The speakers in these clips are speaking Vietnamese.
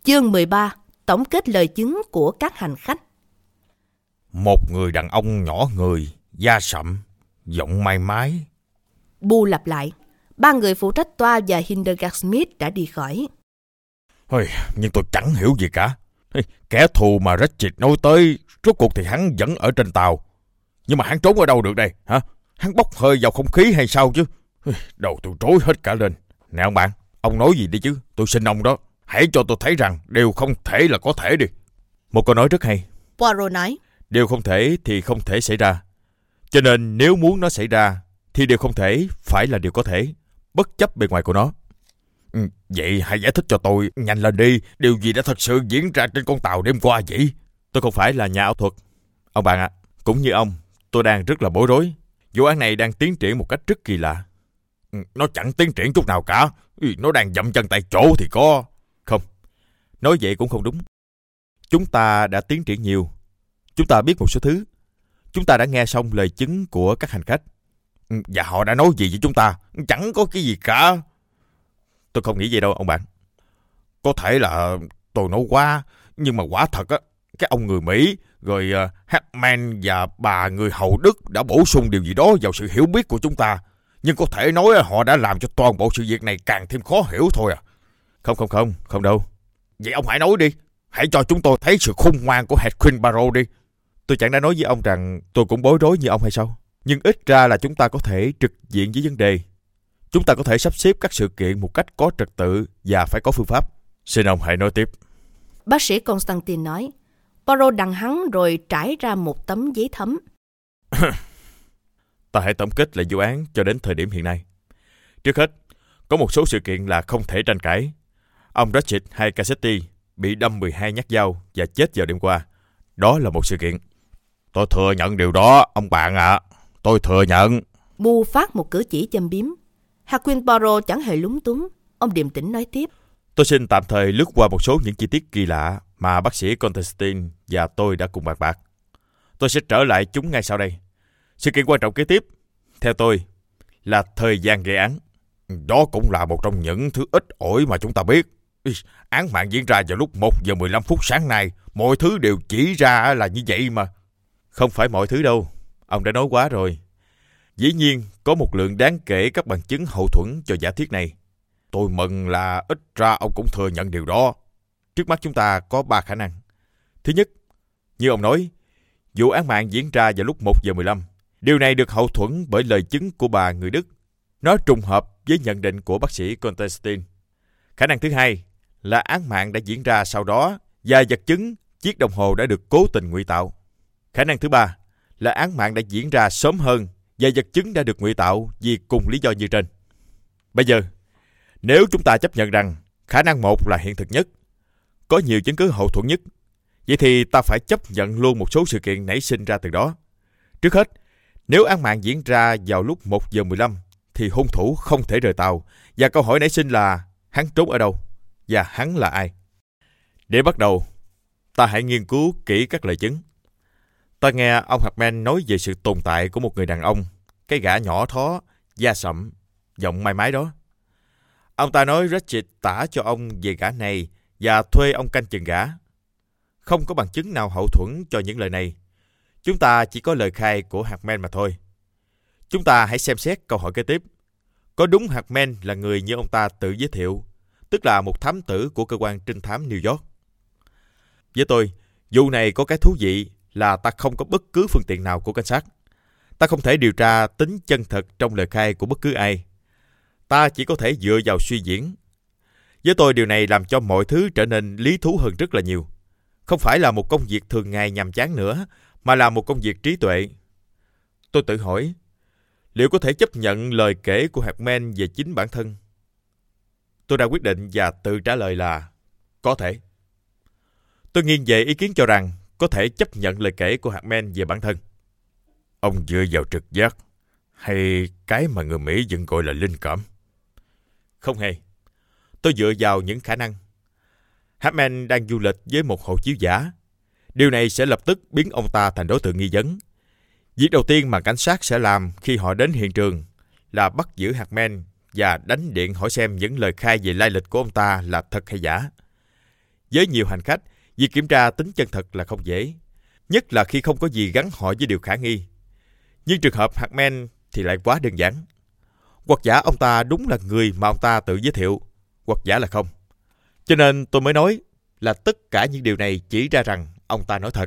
Chương 13. Tổng kết lời chứng của các hành khách. Một người đàn ông nhỏ người, da sậm, giọng mai mái. Bu lặp lại. Ba người phụ trách toa và Hildegard Smith đã đi khỏi. Nhưng tôi chẳng hiểu gì cả. Kẻ thù mà Ratchet nói tới, rốt cuộc thì hắn vẫn ở trên tàu. Nhưng mà hắn trốn ở đâu được đây? Hả? Hắn bốc hơi vào không khí hay sao chứ? Đầu tôi rối hết cả lên. Nè ông bạn, ông nói gì đi chứ? Tôi xin ông đó, hãy cho tôi thấy rằng điều không thể là có thể đi. Một câu nói rất hay. Poirot nói. Điều không thể thì không thể xảy ra. Cho nên nếu muốn nó xảy ra, thì điều không thể phải là điều có thể, bất chấp bề ngoài của nó. Vậy hãy giải thích cho tôi nhanh lên đi. Điều gì đã thật sự diễn ra trên con tàu đêm qua vậy? Tôi không phải là nhà ảo thuật, ông bạn ạ. Cũng như ông, tôi đang rất là bối rối. Vụ án này đang tiến triển một cách rất kỳ lạ. Nó chẳng tiến triển chút nào cả. Nó đang dậm chân tại chỗ thì có. Không, nói vậy cũng không đúng. Chúng ta đã tiến triển nhiều. Chúng ta biết một số thứ. Chúng ta đã nghe xong lời chứng của các hành khách. Và họ đã nói gì với chúng ta? Chẳng có cái gì cả. Tôi không nghĩ vậy đâu ông bạn. Có thể là tôi nói quá, nhưng mà quả thật á, cái ông người Mỹ, rồi Hackman và bà người hầu Đức đã bổ sung điều gì đó vào sự hiểu biết của chúng ta. Nhưng có thể nói họ đã làm cho toàn bộ sự việc này càng thêm khó hiểu thôi à. Không đâu. Vậy ông hãy nói đi. Hãy cho chúng tôi thấy sự khôn ngoan của Hercule Poirot đi. Tôi chẳng đã nói với ông rằng tôi cũng bối rối như ông hay sao? Nhưng ít ra là chúng ta có thể trực diện với vấn đề. Chúng ta có thể sắp xếp các sự kiện một cách có trật tự và phải có phương pháp. Xin ông hãy nói tiếp. Bác sĩ Constantine nói. Poirot đằng hắn rồi trải ra một tấm giấy thấm. Ta hãy tổng kết lại vụ án cho đến thời điểm hiện nay. Trước hết, có một số sự kiện là không thể tranh cãi. Ông Ratchet hay Cassetti bị đâm 12 nhát dao và chết vào đêm qua. Đó là một sự kiện. Tôi thừa nhận điều đó, ông bạn ạ. Tôi thừa nhận. Bu phát một cử chỉ châm biếm. Hercule Poirot chẳng hề lúng túng. Ông điềm tĩnh nói tiếp. Tôi xin tạm thời lướt qua một số những chi tiết kỳ lạ mà bác sĩ Constantine và tôi đã cùng bàn bạc. Tôi sẽ trở lại chúng ngay sau đây. Sự kiện quan trọng kế tiếp, theo tôi, là thời gian gây án. Đó cũng là một trong những thứ ít ỏi mà chúng ta biết. Án mạng diễn ra vào lúc 1 giờ 15 phút sáng nay. Mọi thứ đều chỉ ra là như vậy mà. Không phải mọi thứ đâu. Ông đã nói quá rồi. Dĩ nhiên, có một lượng đáng kể các bằng chứng hậu thuẫn cho giả thuyết này. Tôi mừng là ít ra ông cũng thừa nhận điều đó. Trước mắt chúng ta có 3 khả năng. Thứ nhất, như ông nói, vụ án mạng diễn ra vào lúc 1 giờ 15. Điều này được hậu thuẫn bởi lời chứng của bà người Đức. Nó trùng hợp với nhận định của bác sĩ Constantine. Khả năng thứ hai là án mạng đã diễn ra sau đó và vật chứng chiếc đồng hồ đã được cố tình ngụy tạo. Khả năng thứ ba là án mạng đã diễn ra sớm hơn và vật chứng đã được ngụy tạo vì cùng lý do như trên. Bây giờ, nếu chúng ta chấp nhận rằng khả năng 1 là hiện thực nhất, có nhiều chứng cứ hậu thuẫn nhất, vậy thì ta phải chấp nhận luôn một số sự kiện nảy sinh ra từ đó. Trước hết, nếu án mạng diễn ra vào lúc 1 giờ 15 thì hung thủ không thể rời tàu, và câu hỏi nảy sinh là hắn trốn ở đâu và hắn là ai. Để bắt đầu, ta hãy nghiên cứu kỹ các lời chứng. Ta nghe ông Hackman nói về sự tồn tại của một người đàn ông, cái gã nhỏ thó, da sậm, giọng mai mái đó. Ông ta nói Ratchet tả cho ông về gã này và thuê ông canh chừng gã. Không có bằng chứng nào hậu thuẫn cho những lời này. Chúng ta chỉ có lời khai của Hackman mà thôi. Chúng ta hãy xem xét câu hỏi kế tiếp. Có đúng Hackman là người như ông ta tự giới thiệu, tức là một thám tử của cơ quan trinh thám New York? Với tôi, vụ này có cái thú vị là ta không có bất cứ phương tiện nào của cảnh sát. Ta không thể điều tra tính chân thật trong lời khai của bất cứ ai. Ta chỉ có thể dựa vào suy diễn. Với tôi, điều này làm cho mọi thứ trở nên lý thú hơn rất là nhiều. Không phải là một công việc thường ngày nhàm chán nữa, mà là một công việc trí tuệ. Tôi tự hỏi, liệu có thể chấp nhận lời kể của Hackman về chính bản thân? Tôi đã quyết định và tự trả lời là có thể. Tôi nghiêng về ý kiến cho rằng có thể chấp nhận lời kể của Hackman về bản thân. Ông dựa vào trực giác hay cái mà người Mỹ vẫn gọi là linh cảm? Không hề. Tôi dựa vào những khả năng. Hackman đang du lịch với một hộ chiếu giả. Điều này sẽ lập tức biến ông ta thành đối tượng nghi vấn. Việc đầu tiên mà cảnh sát sẽ làm khi họ đến hiện trường là bắt giữ Hackman và đánh điện hỏi xem những lời khai về lai lịch của ông ta là thật hay giả. Với nhiều hành khách, việc kiểm tra tính chân thật là không dễ, nhất là khi không có gì gắn họ với điều khả nghi. Nhưng trường hợp Hackman thì lại quá đơn giản. Hoặc giả ông ta đúng là người mà ông ta tự giới thiệu, hoặc giả là không. Cho nên tôi mới nói là tất cả những điều này chỉ ra rằng ông ta nói thật.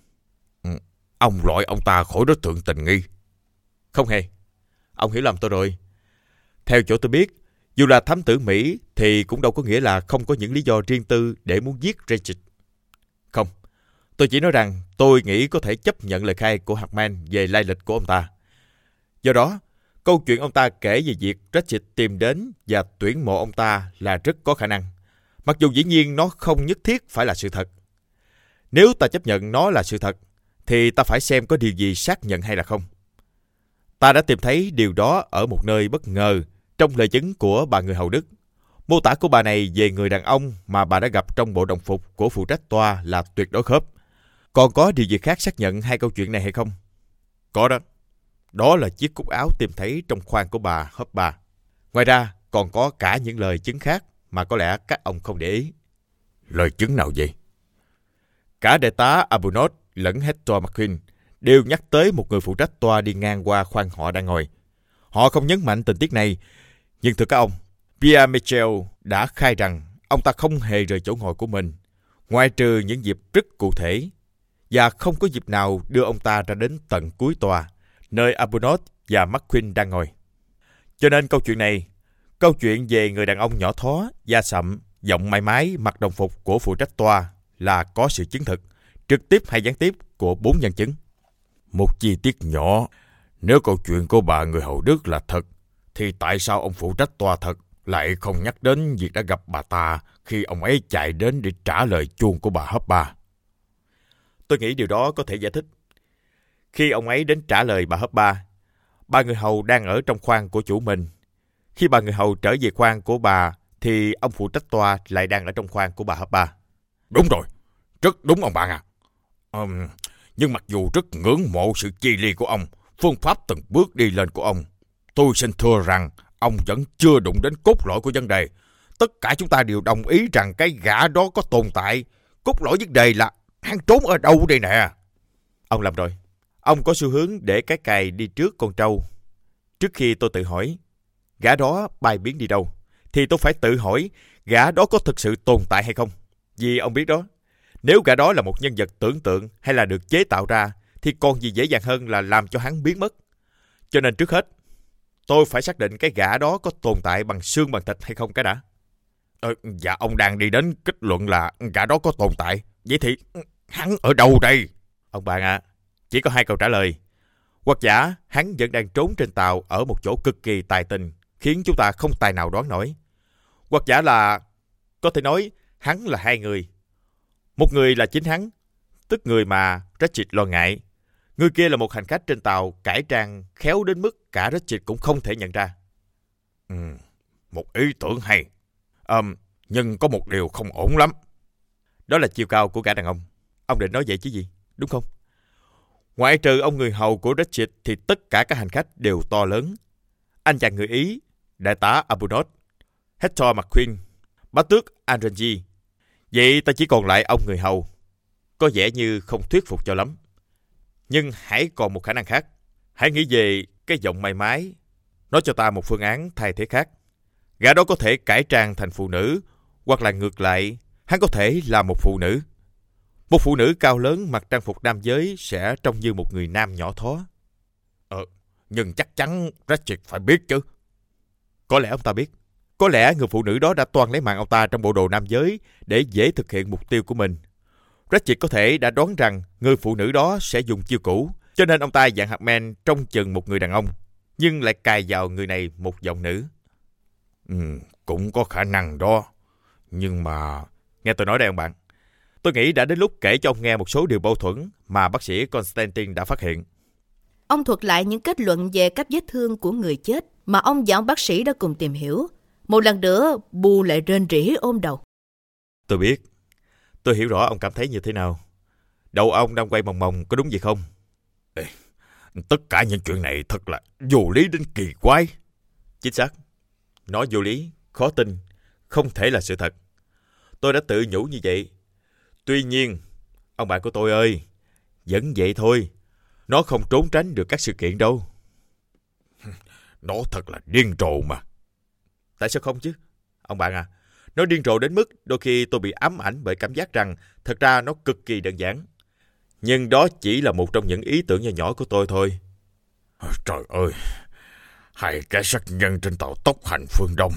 Ông loại ông ta khỏi đối tượng tình nghi. Không hề. Ông hiểu lầm tôi rồi. Theo chỗ tôi biết, dù là thám tử Mỹ thì cũng đâu có nghĩa là không có những lý do riêng tư để muốn giết Richard. Không. Tôi chỉ nói rằng tôi nghĩ có thể chấp nhận lời khai của Hackman về lai lịch của ông ta. Do đó, câu chuyện ông ta kể về việc Richard tìm đến và tuyển mộ ông ta là rất có khả năng. Mặc dù dĩ nhiên nó không nhất thiết phải là sự thật. Nếu ta chấp nhận nó là sự thật, thì ta phải xem có điều gì xác nhận hay là không. Ta đã tìm thấy điều đó ở một nơi bất ngờ trong lời chứng của bà người hầu Đức. Mô tả của bà này về người đàn ông mà bà đã gặp trong bộ đồng phục của phụ trách toa là tuyệt đối khớp. Còn có điều gì khác xác nhận hai câu chuyện này hay không? Có đó. Đó là chiếc cúc áo tìm thấy trong khoang của bà Hopper. Ngoài ra, còn có cả những lời chứng khác mà có lẽ các ông không để ý. Lời chứng nào vậy? Cả đại tá Arbuthnot lẫn Hector McQueen đều nhắc tới một người phụ trách toa đi ngang qua khoang họ đang ngồi. Họ không nhấn mạnh tình tiết này, nhưng thưa các ông, Pierre Michel đã khai rằng ông ta không hề rời chỗ ngồi của mình, ngoại trừ những dịp rất cụ thể, và không có dịp nào đưa ông ta ra đến tận cuối toa, nơi Arbuthnot và McQueen đang ngồi. Cho nên câu chuyện này, câu chuyện về người đàn ông nhỏ thó, da sậm, giọng mái mái, mặc đồng phục của phụ trách toa là có sự chứng thực, trực tiếp hay gián tiếp của 4 nhân chứng. Một chi tiết nhỏ, nếu câu chuyện của bà người hầu Đức là thật, thì tại sao ông phụ trách toa thật lại không nhắc đến việc đã gặp bà ta khi ông ấy chạy đến để trả lời chuông của bà Hopper? Tôi nghĩ điều đó có thể giải thích. Khi ông ấy đến trả lời bà Hopper, bà người hầu đang ở trong khoang của chủ mình. Khi bà người hầu trở về khoang của bà, thì ông phụ trách toa lại đang ở trong khoang của bà Hopper. Đúng rồi, rất đúng ông bạn à. Nhưng mặc dù rất ngưỡng mộ sự chi ly của ông, phương pháp từng bước đi lên của ông, tôi xin thưa rằng ông vẫn chưa đụng đến cốt lõi của vấn đề. Tất cả chúng ta đều đồng ý rằng cái gã đó có tồn tại. Cốt lõi vấn đề là hắn trốn ở đâu đây nè. Ông làm rồi. Ông có xu hướng để cái cày đi trước con trâu. Trước khi tôi tự hỏi gã đó bay biến đi đâu, thì tôi phải tự hỏi gã đó có thực sự tồn tại hay không. Vì ông biết đó, nếu gã đó là một nhân vật tưởng tượng hay là được chế tạo ra, thì còn gì dễ dàng hơn là làm cho hắn biến mất. Cho nên trước hết, tôi phải xác định cái gã đó có tồn tại bằng xương bằng thịt hay không cái đã. Dạ ông đang đi đến kết luận là gã đó có tồn tại. Vậy thì hắn ở đâu đây? Ông bạn ạ, chỉ có 2 câu trả lời. Hoặc giả hắn vẫn đang trốn trên tàu ở một chỗ cực kỳ tài tình, khiến chúng ta không tài nào đoán nổi. Hoặc giả là có thể nói hắn là 2 người. Một người là chính hắn, tức người mà Richard lo ngại. Người kia là một hành khách trên tàu cải trang khéo đến mức cả Richard cũng không thể nhận ra. Một ý tưởng hay. Nhưng có một điều không ổn lắm. Đó là chiều cao của gã đàn ông. Ông định nói vậy chứ gì, đúng không? Ngoại trừ ông người hầu của Richard thì tất cả các hành khách đều to lớn. Anh chàng người Ý, đại tá Arbuthnot, Hector McQueen, bá tước Andrangi. Vậy ta chỉ còn lại ông người hầu. Có vẻ như không thuyết phục cho lắm. Nhưng hãy còn một khả năng khác. Hãy nghĩ về cái giọng mày mái. Nói cho ta một phương án thay thế khác. Gã đó có thể cải trang thành phụ nữ, hoặc là ngược lại, hắn có thể là một phụ nữ. Một phụ nữ cao lớn mặc trang phục nam giới sẽ trông như một người nam nhỏ thó. Nhưng chắc chắn Richard phải biết chứ. Có lẽ ông ta biết. Có lẽ người phụ nữ đó đã toan lấy mạng ông ta trong bộ đồ nam giới để dễ thực hiện mục tiêu của mình. Richard có thể đã đoán rằng người phụ nữ đó sẽ dùng chiêu cũ, cho nên ông ta dặn Hackman trông chừng một người đàn ông, nhưng lại cài vào người này một giọng nữ. Cũng có khả năng đó. Nhưng mà... Nghe tôi nói đây ông bạn. Tôi nghĩ đã đến lúc kể cho ông nghe một số điều mâu thuẫn mà bác sĩ Constantine đã phát hiện. Ông thuật lại những kết luận về các vết thương của người chết mà ông và ông bác sĩ đã cùng tìm hiểu. Một lần nữa, Bu lại rên rỉ ôm đầu. Tôi biết. Tôi hiểu rõ ông cảm thấy như thế nào. Đầu ông đang quay mòng mòng, có đúng gì không? Tất cả những chuyện này thật là vô lý đến kỳ quái. Chính xác. Nó vô lý, khó tin, không thể là sự thật. Tôi đã tự nhủ như vậy. Tuy nhiên, ông bạn của tôi ơi, vẫn vậy thôi. Nó không trốn tránh được các sự kiện đâu. Nó thật là điên rồ mà. Tại sao không chứ? Ông bạn à, nó điên rồ đến mức đôi khi tôi bị ám ảnh bởi cảm giác rằng thật ra nó cực kỳ đơn giản. Nhưng đó chỉ là một trong những ý tưởng nhỏ nhỏ của tôi thôi. Trời ơi, hai kẻ sát nhân trên tàu tốc hành phương Đông.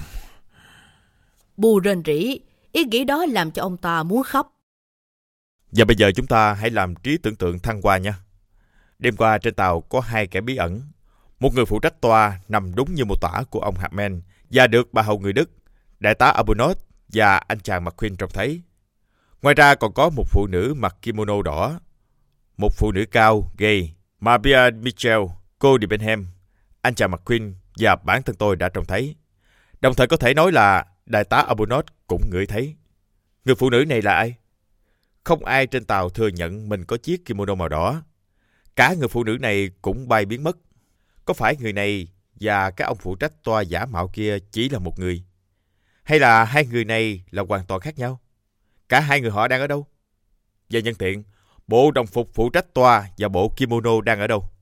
Bu rên rỉ, ý nghĩ đó làm cho ông ta muốn khóc. Và bây giờ chúng ta hãy làm trí tưởng tượng thăng hoa nha. Đêm qua trên tàu có hai kẻ bí ẩn. Một người phụ trách toa nằm đúng như mô tả của ông Hartman và được bà hầu người Đức, đại tá Arbuthnot và anh chàng McQueen trông thấy. Ngoài ra còn có một phụ nữ mặc kimono đỏ, một phụ nữ cao, gay, Maria Mitchell, cô Debenham, anh chàng McQueen và bản thân tôi đã trông thấy. Đồng thời có thể nói là đại tá Arbuthnot cũng ngửi thấy. Người phụ nữ này là ai? Không ai trên tàu thừa nhận mình có chiếc kimono màu đỏ. Cả người phụ nữ này cũng bay biến mất. Có phải người này và các ông phụ trách toa giả mạo kia chỉ là một người? Hay là hai người này là hoàn toàn khác nhau? Cả hai người họ đang ở đâu? Và nhân tiện, bộ đồng phục phụ trách toa và bộ kimono đang ở đâu?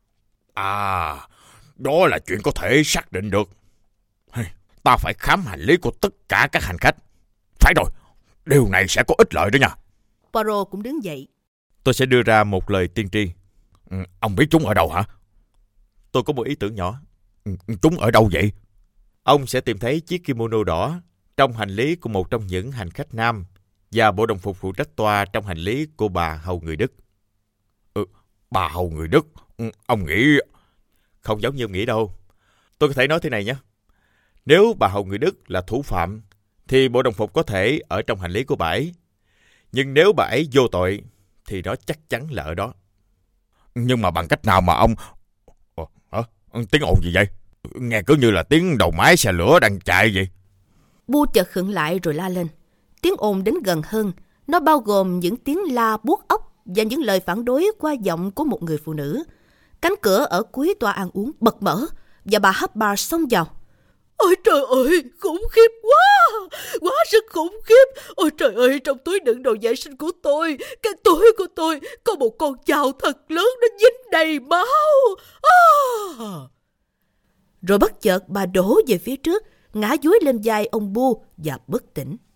À, đó là chuyện có thể xác định được. Ta phải khám hành lý của tất cả các hành khách. Phải rồi, điều này sẽ có ích lợi đó nha. Poirot cũng đứng dậy. Tôi sẽ đưa ra một lời tiên tri. Ông biết chúng ở đâu hả? Tôi có một ý tưởng nhỏ. Chúng ở đâu vậy? Ông sẽ tìm thấy chiếc kimono đỏ trong hành lý của một trong những hành khách nam và bộ đồng phục phụ trách toa trong hành lý của bà hầu người Đức. Bà hầu người Đức? Ông nghĩ... Không giống như ông nghĩ đâu. Tôi có thể nói thế này nhé. Nếu bà hầu người Đức là thủ phạm, thì bộ đồng phục có thể ở trong hành lý của bà ấy. Nhưng nếu bà ấy vô tội, thì nó chắc chắn là ở đó. Nhưng mà bằng cách nào mà ông... Tiếng ồn gì vậy? Nghe cứ như là tiếng đầu máy xe lửa đang chạy vậy. Bu chợt khựng lại rồi la lên. Tiếng ồn đến gần hơn. Nó bao gồm những tiếng la buốt óc và những lời phản đối qua giọng của một người phụ nữ. Cánh cửa ở cuối toa ăn uống bật mở và bà Hubbard xông vào. Ôi trời ơi, khủng khiếp quá, quá sức khủng khiếp. Ôi trời ơi, trong túi đựng đồ vệ sinh của tôi, cái túi của tôi có một con dao thật lớn, nó dính đầy máu. Rồi bất chợt bà đổ về phía trước, ngã dúi lên vai ông Bu và bất tỉnh.